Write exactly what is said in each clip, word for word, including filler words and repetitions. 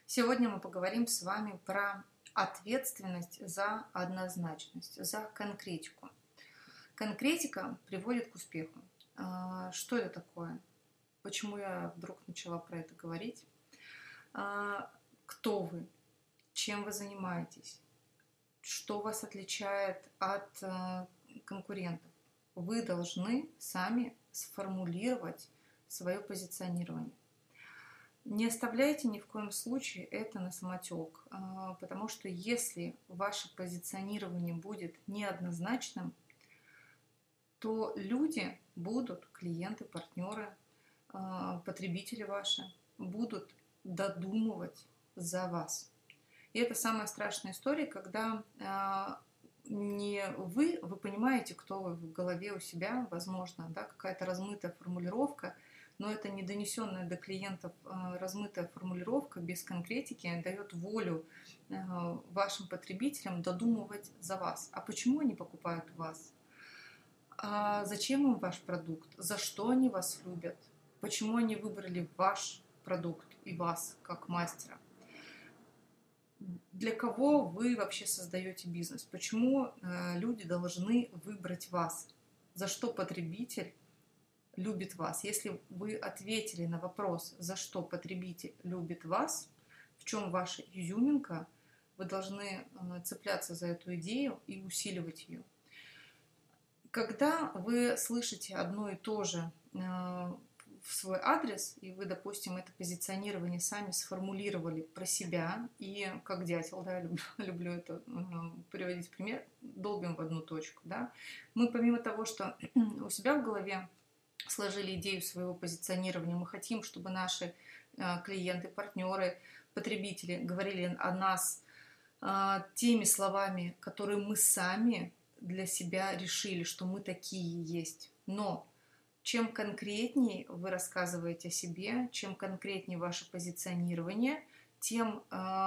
Сегодня мы поговорим с вами про ответственность за однозначность, за конкретику. Конкретика приводит к успеху. А, Что это такое? Почему я вдруг начала про это говорить? А, Кто вы? Чем вы занимаетесь? Что вас отличает от а, конкурентов? Вы должны сами сформулировать свое позиционирование. Не оставляйте ни в коем случае это на самотек, потому что если ваше позиционирование будет неоднозначным, то люди будут, клиенты, партнеры, потребители ваши, будут додумывать за вас. И это самая страшная история, когда не вы, вы понимаете, кто вы в голове у себя, возможно, да, какая-то размытая формулировка, но это не донесенная до клиентов размытая формулировка без конкретики дает волю вашим потребителям додумывать за вас. А почему они покупают у вас? А зачем им ваш продукт? За что они вас любят? Почему они выбрали ваш продукт и вас как мастера? Для кого вы вообще создаете бизнес? Почему люди должны выбрать вас? За что потребитель любит вас? Если вы ответили на вопрос, за что потребитель любит вас, в чем ваша изюминка, вы должны цепляться за эту идею и усиливать ее. Когда вы слышите одно и то же в свой адрес, и вы, допустим, это позиционирование сами сформулировали про себя, и как дятел, да, люблю, люблю это приводить пример, долбим в одну точку, да, мы помимо того, что у себя в голове сложили идею своего позиционирования, мы хотим, чтобы наши клиенты, партнеры, потребители говорили о нас теми словами, которые мы сами для себя решили, что мы такие есть. Но чем конкретнее вы рассказываете о себе, чем конкретнее ваше позиционирование, тем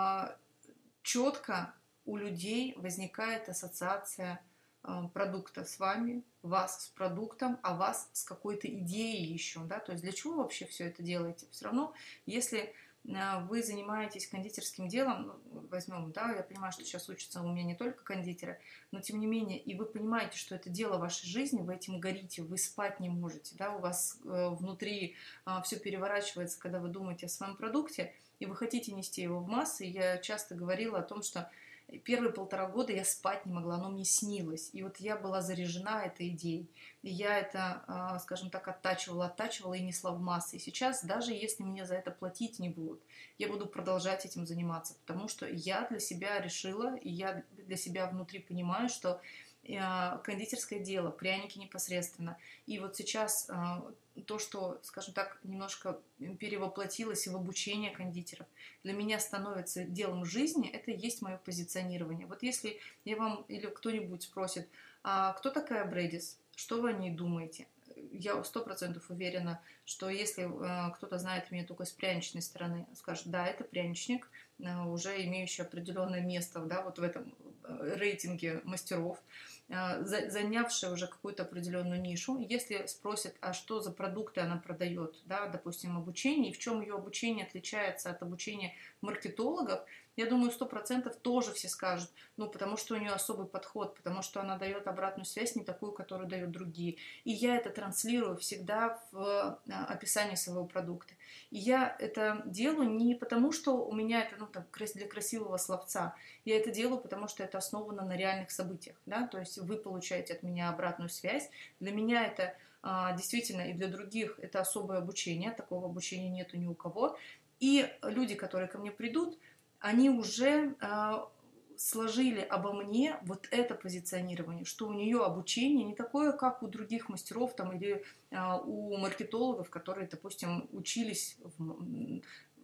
четко у людей возникает ассоциация продукта с вами, вас с продуктом, а вас с какой-то идеей еще, да, то есть для чего вообще все это делаете? Все равно, если вы занимаетесь кондитерским делом, возьмем, да, я понимаю, что сейчас учатся у меня не только кондитеры, но тем не менее, и вы понимаете, что это дело вашей жизни, вы этим горите, вы спать не можете, да, у вас внутри все переворачивается, когда вы думаете о своем продукте, и вы хотите нести его в массы. Я часто говорила о том, что первые полтора года я спать не могла, оно мне снилось. И вот я была заряжена этой идеей. И я это, скажем так, оттачивала, оттачивала и несла в массы. И сейчас, даже если мне за это платить не будут, я буду продолжать этим заниматься. Потому что я для себя решила, и я для себя внутри понимаю, что кондитерское дело, пряники непосредственно. И вот сейчас то, что, скажем так, немножко перевоплотилось в обучение кондитеров, для меня становится делом жизни, это и есть мое позиционирование. Вот если я вам или кто-нибудь спросит, а кто такая Брэдис, что вы о ней думаете? Я сто процентов уверена, что если э, кто-то знает меня только с пряничной стороны, скажет, да, это пряничник, э, уже имеющий определенное место, да, вот в этом рейтинге мастеров, э, за, занявший уже какую-то определенную нишу. Если спросят, а что за продукты она продает, да, допустим, обучение, и в чем ее обучение отличается от обучения маркетологов, я думаю, сто процентов тоже все скажут, ну, потому что у нее особый подход, потому что она дает обратную связь не такую, которую дают другие. И я это транслирую всегда в описании своего продукта. И я это делаю не потому, что у меня это, ну, там, для красивого словца. Я это делаю, потому что это основано на реальных событиях, да, то есть вы получаете от меня обратную связь. Для меня это действительно и для других это особое обучение, такого обучения нету ни у кого. И люди, которые ко мне придут, они уже э, сложили обо мне вот это позиционирование, что у нее обучение не такое, как у других мастеров там, или э, у маркетологов, которые, допустим, учились в, в,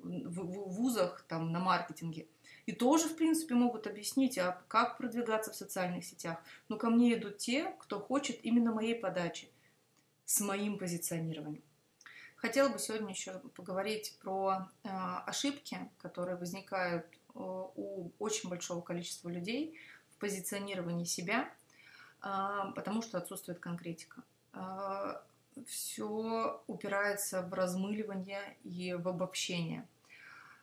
в вузах там, на маркетинге. И тоже, в принципе, могут объяснить, а как продвигаться в социальных сетях. Но ко мне идут те, кто хочет именно моей подачи с моим позиционированием. Хотела бы сегодня еще поговорить про э, ошибки, которые возникают э, у очень большого количества людей в позиционировании себя, э, потому что отсутствует конкретика. Э, все упирается в размыливание и в обобщение.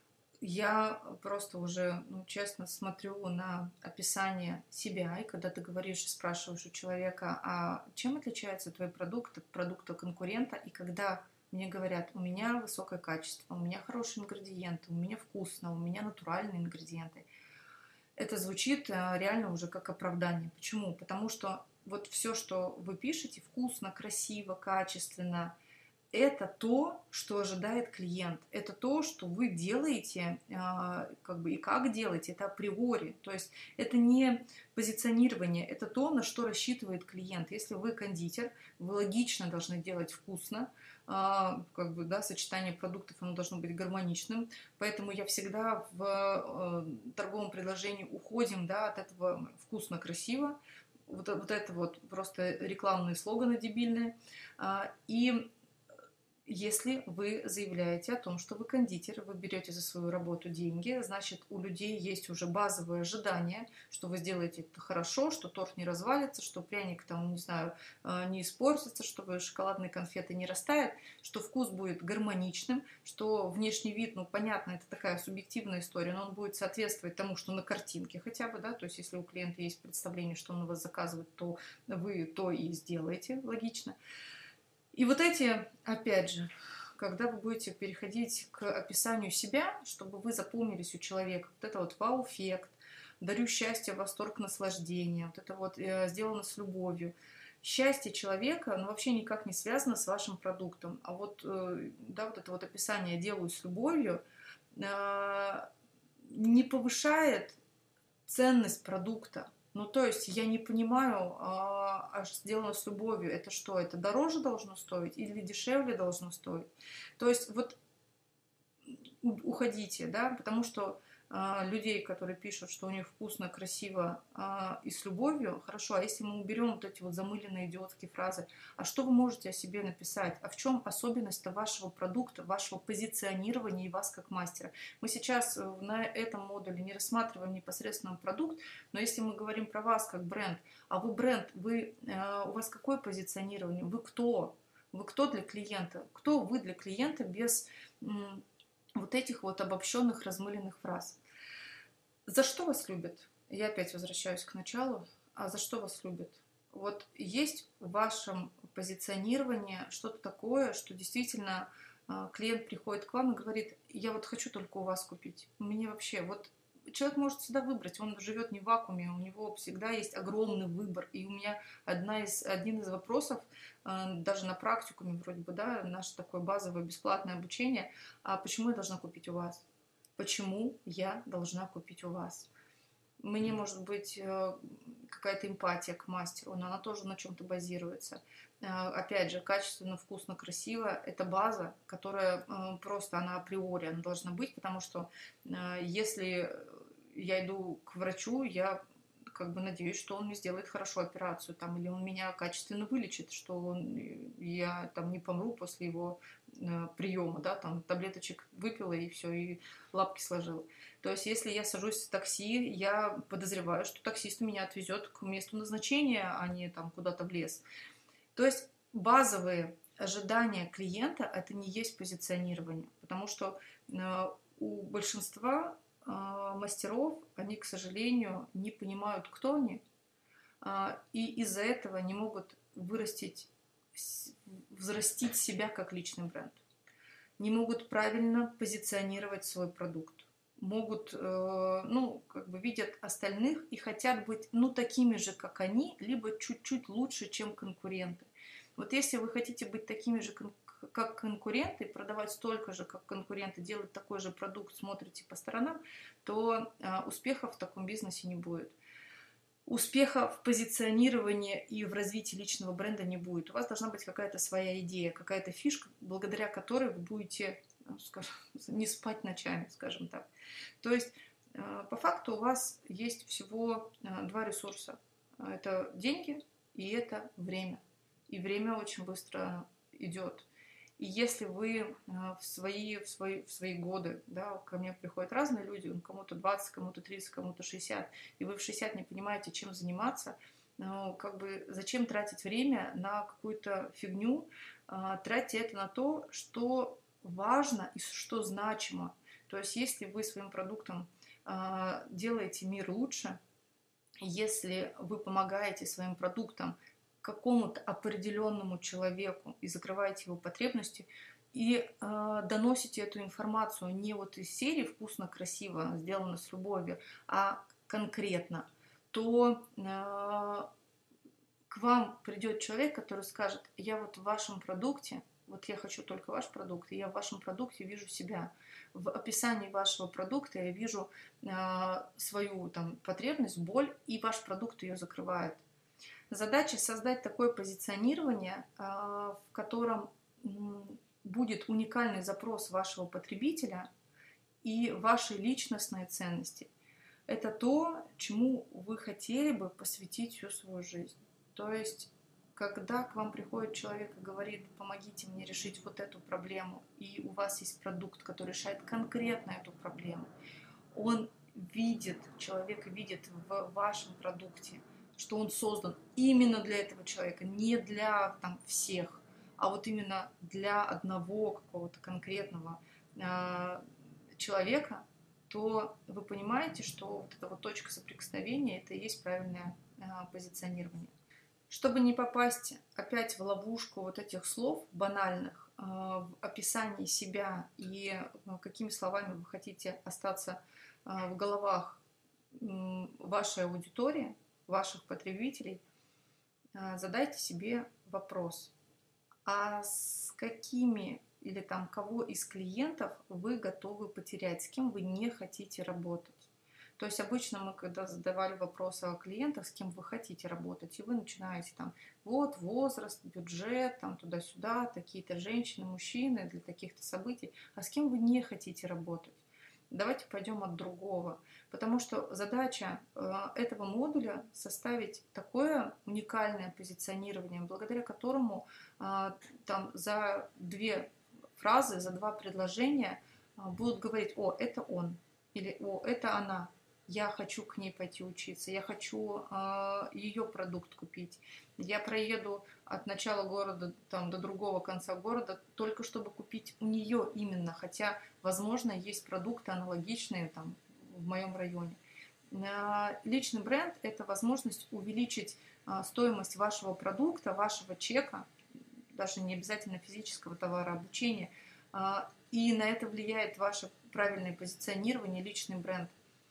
Я просто уже, ну, честно смотрю на описание себя, и когда ты говоришь и спрашиваешь у человека, а чем отличается твой продукт от продукта конкурента, и когда мне говорят, у меня высокое качество, у меня хорошие ингредиенты, у меня вкусно, у меня натуральные ингредиенты, это звучит э, реально уже как оправдание. Почему? Потому что вот все, что вы пишете, вкусно, красиво, качественно, это то, что ожидает клиент. Это то, что вы делаете, а, как бы и как делаете, это априори. То есть это не позиционирование, это то, на что рассчитывает клиент. Если вы кондитер, вы логично должны делать вкусно, а, как бы, да, сочетание продуктов, оно должно быть гармоничным. Поэтому я всегда в э, торговом предложении уходим, да, от этого вкусно-красиво. Вот, вот это вот просто рекламные слоганы дебильные. А, И если вы заявляете о том, что вы кондитер, вы берете за свою работу деньги, значит, у людей есть уже базовые ожидания, что вы сделаете это хорошо, что торт не развалится, что пряник там, не знаю, э, не испортится, что шоколадные конфеты не растают, что вкус будет гармоничным, что внешний вид, ну, понятно, это такая субъективная история, но он будет соответствовать тому, что на картинке хотя бы, да, то есть если у клиента есть представление, что он у вас заказывает, то вы то и сделаете, логично. И вот эти, опять же, когда вы будете переходить к описанию себя, чтобы вы запомнились у человека, вот это вот вау-эффект, дарю счастье, восторг, наслаждение, вот это вот э, сделано с любовью. Счастье человека, ну, вообще никак не связано с вашим продуктом. А вот, э, да, вот это вот описание «делаю с любовью» э, не повышает ценность продукта. Ну, то есть я не понимаю, а, а сделано с любовью, это что? Это дороже должно стоить или дешевле должно стоить? То есть вот уходите, да, потому что а, людей, которые пишут, что у них вкусно, красиво а, и с любовью, хорошо, а если мы уберем вот эти вот замыленные идиотские фразы, а что вы можете о себе написать? А в чем особенность вашего продукта, вашего позиционирования и вас как мастера? Мы сейчас на этом модуле не рассматриваем непосредственно продукт, но если мы говорим про вас как бренд, а вы бренд, вы, а, у вас какое позиционирование? Вы кто? Вы кто для клиента? Кто вы для клиента без вот этих вот обобщенных, размыленных фраз? За что вас любят? Я опять возвращаюсь к началу. А за что вас любят? Вот есть в вашем позиционировании что-то такое, что действительно клиент приходит к вам и говорит, я вот хочу только у вас купить. Мне вообще, вот человек может всегда выбрать, он живет не в вакууме, у него всегда есть огромный выбор. И у меня одна из, один из вопросов, даже на практикуме вроде бы, да, наше такое базовое бесплатное обучение, а почему я должна купить у вас? Почему я должна купить у вас? Мне может быть какая-то эмпатия к мастеру, но она тоже на чем-то базируется. Опять же, качественно, вкусно, красиво – это база, которая просто, она априори, она должна быть, потому что если я иду к врачу, я как бы надеюсь, что он мне сделает хорошо операцию, там, или он меня качественно вылечит, что он, я там не помру после его э, приема, да, там таблеточек выпила и все, и лапки сложила. То есть, если я сажусь в такси, я подозреваю, что таксист меня отвезет к месту назначения, а не там куда-то в лес. То есть, базовые ожидания клиента – это не есть позиционирование, потому что э, у большинства мастеров, они, к сожалению, не понимают, кто они, и из-за этого не могут вырастить, взрастить себя как личный бренд. Не могут правильно позиционировать свой продукт. Могут, ну, как бы видят остальных и хотят быть, ну, такими же, как они, либо чуть-чуть лучше, чем конкуренты. Вот если вы хотите быть такими же как конкуренты, продавать столько же, как конкуренты, делать такой же продукт, смотрите по сторонам, то а, успеха в таком бизнесе не будет. Успеха в позиционировании и в развитии личного бренда не будет. У вас должна быть какая-то своя идея, какая-то фишка, благодаря которой вы будете, скажем, не спать ночами, скажем так. То есть, а, по факту у вас есть всего а, два ресурса. Это деньги и это время. И время очень быстро идет. И если вы в свои, в свои, в свои годы, да, ко мне приходят разные люди, кому-то двадцать, кому-то тридцать, кому-то шестьдесят, и вы в шестьдесят не понимаете, чем заниматься, ну, как бы зачем тратить время на какую-то фигню, тратьте это на то, что важно и что значимо. То есть если вы своим продуктом э, делаете мир лучше, если вы помогаете своим продуктам какому-то определенному человеку и закрываете его потребности, и э, доносите эту информацию не вот из серии «вкусно, красиво, сделано с любовью», а конкретно, то э, к вам придет человек, который скажет: я вот в вашем продукте, вот я хочу только ваш продукт, и я в вашем продукте вижу себя. В описании вашего продукта я вижу э, свою там потребность, боль, и ваш продукт ее закрывает. Задача создать такое позиционирование, э, в котором э, будет уникальный запрос вашего потребителя и ваши личностные ценности. Это то, чему вы хотели бы посвятить всю свою жизнь. То есть, когда к вам приходит человек и говорит: помогите мне решить вот эту проблему, и у вас есть продукт, который решает конкретно эту проблему, он видит, человек видит в вашем продукте, что он создан именно для этого человека, не для там всех, а вот именно для одного какого-то конкретного э, человека, то вы понимаете, что вот эта вот точка соприкосновения — это и есть правильное э, позиционирование. Чтобы не попасть опять в ловушку вот этих слов банальных э, в описании себя и э, какими словами вы хотите остаться э, в головах э, вашей аудитории, ваших потребителей, э, задайте себе вопрос: а с какими или там кого из клиентов вы готовы потерять, с кем вы не хотите работать? То есть обычно мы, когда задавали вопросы о клиентах, с кем вы хотите работать, и вы начинаете там: вот возраст, бюджет, там туда-сюда, такие-то женщины, мужчины для таких-то событий, а с кем вы не хотите работать? Давайте пойдем от другого, потому что задача э, этого модуля составить такое уникальное позиционирование, благодаря которому э, там за две фразы, за два предложения э, будут говорить: о, это он, или о, это она. Я хочу к ней пойти учиться, я хочу э, ее продукт купить, я проеду от начала города там, до другого конца города только чтобы купить у нее именно, хотя, возможно, есть продукты аналогичные там, в моем районе. Э, личный бренд – это возможность увеличить э, стоимость вашего продукта, вашего чека, даже не обязательно физического товара, обучения, э, и на это влияет ваше правильное позиционирование, личный бренд.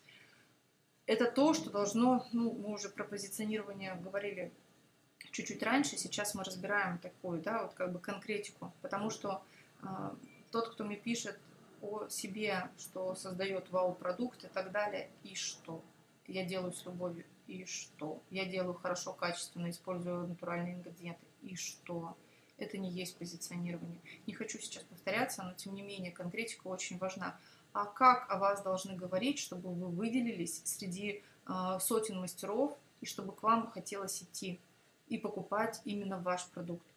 Это то, что должно, ну, мы уже про позиционирование говорили чуть-чуть раньше, сейчас мы разбираем такую, да, вот как бы конкретику, потому что э, тот, кто мне пишет о себе, что создает вау-продукт и так далее, и что? Я делаю с любовью, и что? Я делаю хорошо, качественно, использую натуральные ингредиенты, и что? Это не есть позиционирование. Не хочу сейчас повторяться, но тем не менее конкретика очень важна. А как о вас должны говорить, чтобы вы выделились среди э, сотен мастеров, и чтобы к вам хотелось идти и покупать именно ваш продукт?